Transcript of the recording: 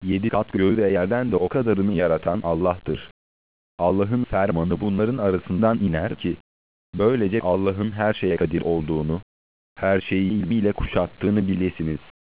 7 kat göğü ve yerden de o kadarını yaratan Allah'tır. Allah'ın fermanı bunların arasından iner ki, böylece Allah'ın her şeye kadir olduğunu, her şeyi ilmiyle kuşattığını bilesiniz.